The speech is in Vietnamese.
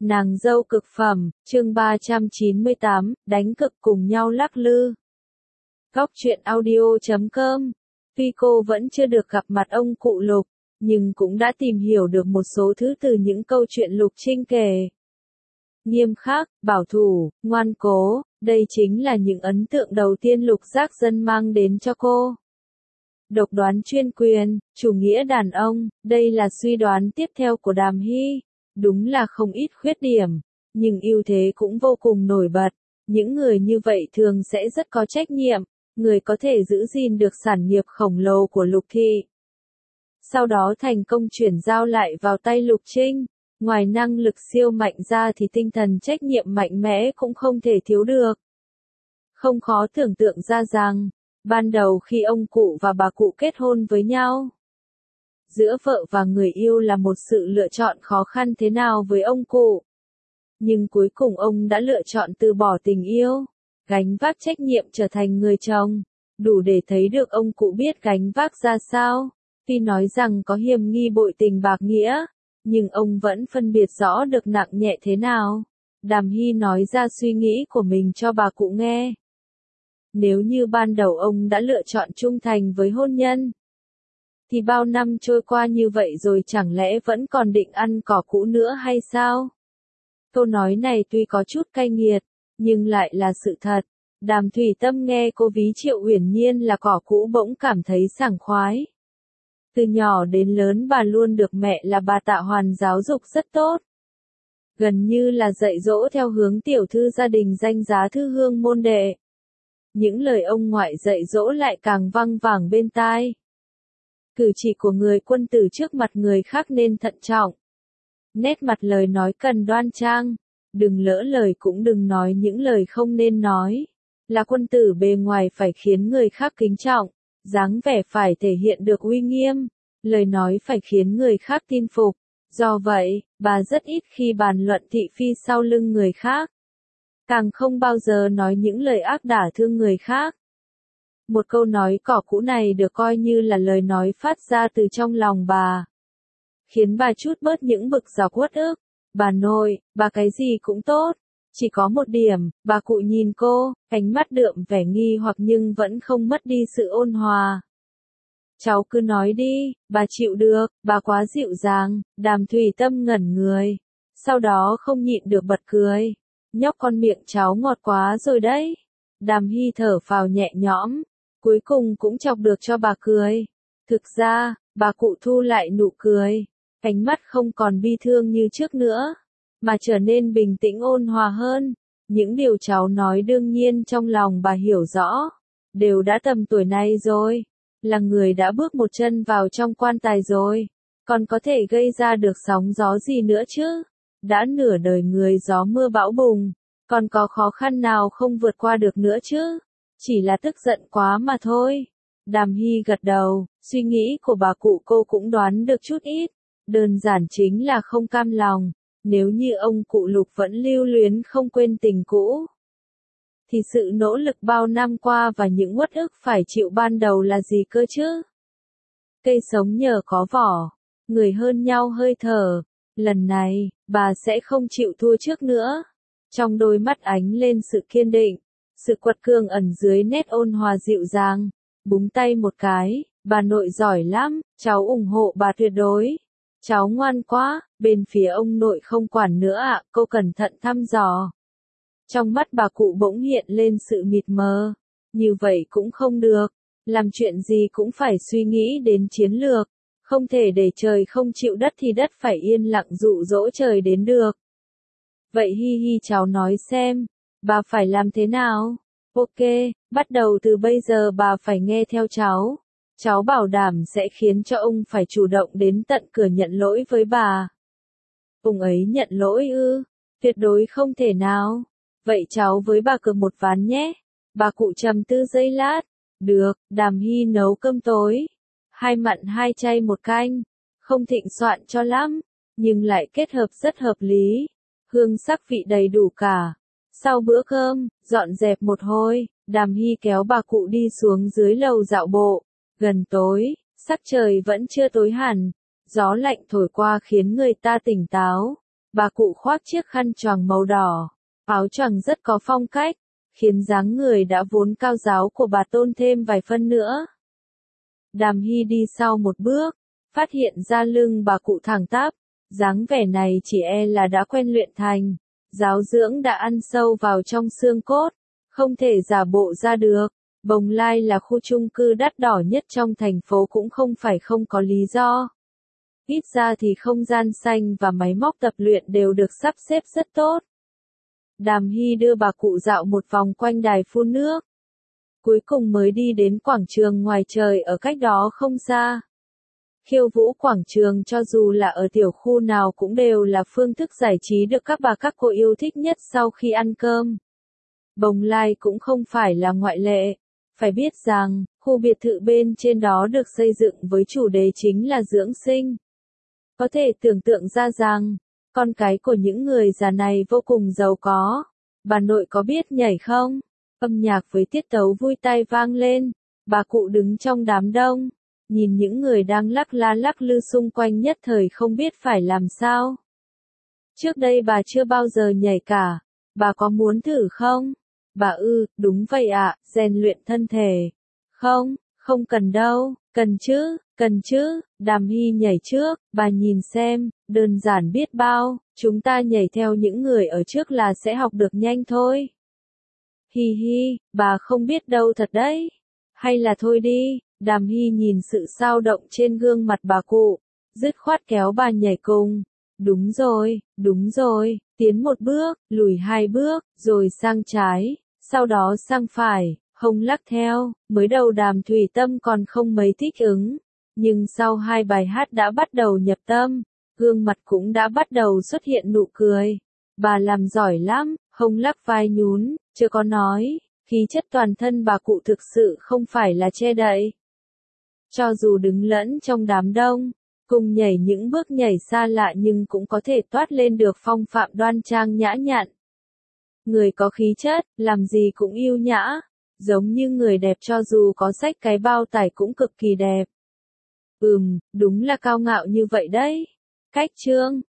Nàng dâu cực phẩm, chương 398, đánh cực cùng nhau lắc lư. Góc truyện audio.com. Tuy cô vẫn chưa được gặp mặt ông cụ Lục, nhưng cũng đã tìm hiểu được một số thứ từ những câu chuyện Lục Trinh kể. Nghiêm khắc, bảo thủ, ngoan cố, đây chính là những ấn tượng đầu tiên Lục Giác Dân mang đến cho cô. Độc đoán chuyên quyền, chủ nghĩa đàn ông, đây là suy đoán tiếp theo của Đàm Hy. Đúng là không ít khuyết điểm, nhưng ưu thế cũng vô cùng nổi bật. Những người như vậy thường sẽ rất có trách nhiệm, người có thể giữ gìn được sản nghiệp khổng lồ của Lục Thị. Sau đó thành công chuyển giao lại vào tay Lục Trinh. Ngoài năng lực siêu mạnh ra thì tinh thần trách nhiệm mạnh mẽ cũng không thể thiếu được. Không khó tưởng tượng ra rằng, ban đầu khi ông cụ và bà cụ kết hôn với nhau, giữa vợ và người yêu là một sự lựa chọn khó khăn thế nào với ông cụ. Nhưng cuối cùng ông đã lựa chọn từ bỏ tình yêu, gánh vác trách nhiệm trở thành người chồng, đủ để thấy được ông cụ biết gánh vác ra sao. Tuy nói rằng có hiềm nghi bội tình bạc nghĩa, nhưng ông vẫn phân biệt rõ được nặng nhẹ thế nào. Đàm Hy nói ra suy nghĩ của mình cho bà cụ nghe. Nếu như ban đầu ông đã lựa chọn trung thành với hôn nhân, thì bao năm trôi qua như vậy rồi chẳng lẽ vẫn còn định ăn cỏ cũ nữa hay sao? Câu nói này tuy có chút cay nghiệt, nhưng lại là sự thật. Đàm Thủy Tâm nghe cô ví Triệu Uyển Nhiên là cỏ cũ bỗng cảm thấy sảng khoái. Từ nhỏ đến lớn bà luôn được mẹ là bà Tạ Hoàn giáo dục rất tốt. Gần như là dạy dỗ theo hướng tiểu thư gia đình danh giá thư hương môn đệ. Những lời ông ngoại dạy dỗ lại càng văng vẳng bên tai. Cử chỉ của người quân tử trước mặt người khác nên thận trọng. Nét mặt lời nói cần đoan trang. Đừng lỡ lời cũng đừng nói những lời không nên nói. Là quân tử bề ngoài phải khiến người khác kính trọng. Dáng vẻ phải thể hiện được uy nghiêm. Lời nói phải khiến người khác tin phục. Do vậy, bà rất ít khi bàn luận thị phi sau lưng người khác. Càng không bao giờ nói những lời ác đả thương người khác. Một câu nói cỏ cũ này được coi như là lời nói phát ra từ trong lòng bà. Khiến bà chút bớt những bực dọc uất ức. Bà nội, bà cái gì cũng tốt. Chỉ có một điểm, bà cụ nhìn cô, ánh mắt đượm vẻ nghi hoặc nhưng vẫn không mất đi sự ôn hòa. Cháu cứ nói đi, bà chịu được, bà quá dịu dàng. Đàm Thủy Tâm ngẩn người. Sau đó không nhịn được bật cười. Nhóc con miệng cháu ngọt quá rồi đấy. Đàm Hy thở phào nhẹ nhõm. Cuối cùng cũng chọc được cho bà cười. Thực ra, bà cụ thu lại nụ cười. Ánh mắt không còn bi thương như trước nữa, mà trở nên bình tĩnh ôn hòa hơn. Những điều cháu nói đương nhiên trong lòng bà hiểu rõ. Đều đã tầm tuổi này rồi. Là người đã bước một chân vào trong quan tài rồi. Còn có thể gây ra được sóng gió gì nữa chứ? Đã nửa đời người gió mưa bão bùng. Còn có khó khăn nào không vượt qua được nữa chứ? Chỉ là tức giận quá mà thôi. Đàm Hy gật đầu, suy nghĩ của bà cụ cô cũng đoán được chút ít. Đơn giản chính là không cam lòng. Nếu như ông cụ Lục vẫn lưu luyến không quên tình cũ, thì sự nỗ lực bao năm qua và những uất ức phải chịu ban đầu là gì cơ chứ? Cây sống nhờ có vỏ, người hơn nhau hơi thở. Lần này, bà sẽ không chịu thua trước nữa. Trong đôi mắt ánh lên sự kiên định, sự quật cường ẩn dưới nét ôn hòa dịu dàng. Búng tay một cái, bà nội giỏi lắm, cháu ủng hộ bà tuyệt đối. Cháu ngoan quá, bên phía ông nội không quản nữa ạ, cô cẩn thận thăm dò. Trong mắt bà cụ bỗng hiện lên sự mịt mờ. Như vậy cũng không được. Làm chuyện gì cũng phải suy nghĩ đến chiến lược. Không thể để trời không chịu đất thì đất phải yên lặng dụ dỗ trời đến được. Vậy Hi Hi cháu nói xem, bà phải làm thế nào? Ok, bắt đầu từ bây giờ bà phải nghe theo cháu. Cháu bảo đảm sẽ khiến cho ông phải chủ động đến tận cửa nhận lỗi với bà. Ông ấy nhận lỗi ư? Tuyệt đối không thể nào. Vậy cháu với bà cược một ván nhé. Bà cụ trầm tư giây lát. Được, Đàm Hy nấu cơm tối. 2 mặn 2 chay 1 canh. Không thịnh soạn cho lắm, nhưng lại kết hợp rất hợp lý. Hương sắc vị đầy đủ cả. Sau bữa cơm, dọn dẹp một hồi, Đàm Hy kéo bà cụ đi xuống dưới lầu dạo bộ. Gần tối, sắc trời vẫn chưa tối hẳn. Gió lạnh thổi qua khiến người ta tỉnh táo. Bà cụ khoác chiếc khăn choàng màu đỏ, áo choàng rất có phong cách, khiến dáng người đã vốn cao ráo của bà tôn thêm vài phân nữa. Đàm Hy đi sau một bước, phát hiện ra lưng bà cụ thẳng tắp, dáng vẻ này chỉ e là đã quen luyện thành, giáo dưỡng đã ăn sâu vào trong xương cốt, không thể giả bộ ra được. Bồng Lai là khu chung cư đắt đỏ nhất trong thành phố cũng không phải không có lý do. Ít ra thì không gian xanh và máy móc tập luyện đều được sắp xếp rất tốt. Đàm Hy đưa bà cụ dạo một vòng quanh đài phun nước. Cuối cùng mới đi đến quảng trường ngoài trời ở cách đó không xa. Khiêu vũ quảng trường cho dù là ở tiểu khu nào cũng đều là phương thức giải trí được các bà các cô yêu thích nhất sau khi ăn cơm. Bồng Lai cũng không phải là ngoại lệ. Phải biết rằng, khu biệt thự bên trên đó được xây dựng với chủ đề chính là dưỡng sinh. Có thể tưởng tượng ra rằng, con cái của những người già này vô cùng giàu có. Bà nội có biết nhảy không? Âm nhạc với tiết tấu vui tai vang lên. Bà cụ đứng trong đám đông, nhìn những người đang lắc la lắc lư xung quanh nhất thời không biết phải làm sao. Trước đây bà chưa bao giờ nhảy cả. Bà có muốn thử không? Bà đúng vậy ạ, rèn luyện thân thể. Không, không cần đâu, cần chứ, Đàm Hy nhảy trước, bà nhìn xem, đơn giản biết bao, chúng ta nhảy theo những người ở trước là sẽ học được nhanh thôi. Hi hi, bà không biết đâu thật đấy. Hay là thôi đi, Đàm Hy nhìn sự xao động trên gương mặt bà cụ, dứt khoát kéo bà nhảy cùng. Đúng rồi, tiến một bước, lùi hai bước, rồi sang trái, sau đó sang phải, hông lắc theo, mới đầu Đàm Thủy Tâm còn không mấy thích ứng, nhưng sau hai bài hát đã bắt đầu nhập tâm, gương mặt cũng đã bắt đầu xuất hiện nụ cười. Bà làm giỏi lắm, hông lắc vai nhún, chưa có nói, khí chất toàn thân bà cụ thực sự không phải là che đậy. Cho dù đứng lẫn trong đám đông, cùng nhảy những bước nhảy xa lạ nhưng cũng có thể toát lên được phong phạm đoan trang nhã nhặn. Người có khí chất, làm gì cũng yêu nhã, giống như người đẹp cho dù có xách cái bao tải cũng cực kỳ đẹp. Đúng là cao ngạo như vậy đấy. Cách chương